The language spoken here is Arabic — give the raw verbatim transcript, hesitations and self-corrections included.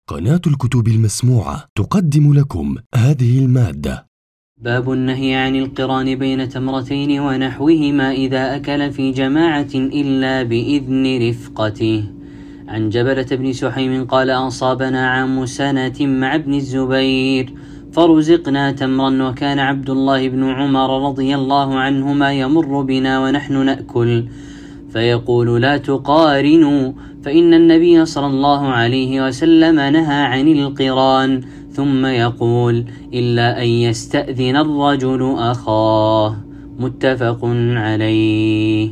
قناة الكتب المسموعة تقدم لكم هذه المادة. باب النهي عن القران بين تمرتين ونحوهما إذا أكل في جماعة إلا بإذن رفقته. عن جبلة بن سحيم قال: أصابنا عام سنة مع ابن الزبير فرزقنا تمرا، وكان عبد الله بن عمر رضي الله عنهما يمر بنا ونحن نأكل فيقول: لا تقارنوا، فإن النبي صلى الله عليه وسلم نهى عن القران، ثم يقول: إلا أن يستأذن الرجل أخاه. متفق عليه.